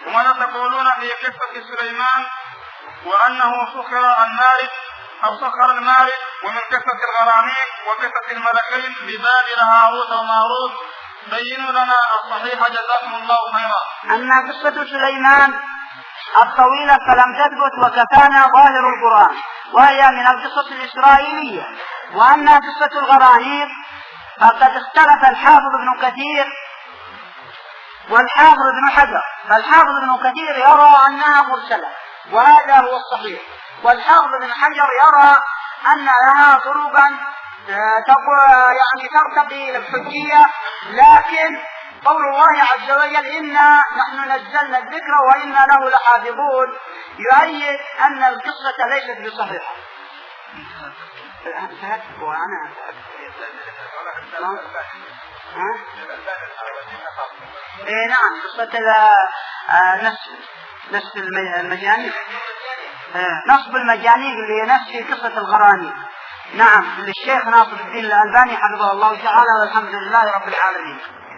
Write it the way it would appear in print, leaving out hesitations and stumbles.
وماذا تقولون في قصة سليمان وأنه سخر المارد ومن قصة الغرانيق وقصة الملكين ببابل هاروت وماروت؟ بينوا لنا الصحيح جزاكم الله خيرا. أما قصة سليمان الطويلة فلم تثبت وكفانا ظاهر القرآن وهي من القصص الإسرائيلية. وأما قصة الغرانيق فقد اختلف الحافظ ابن كثير والحافظ ابن حجر، فالحافظ ابن كثير يرى أنها مرسلة وهذا هو الصحيح، والحافظ ابن حجر يرى أن لها طرقا يعني ترتقي للحجية، لكن قول الله عز وجل إنا نحن نزلنا الذكر وإنا له لحافظون يؤيد أن القصة ليست بصحيحة. نعم قصة نصب المجانيق، نصب المجانيق اللي هي نفس قصة الغرانيق. نعم للشيخ ناصر الدين الألباني حفظه الله تعالى، والحمد لله رب العالمين.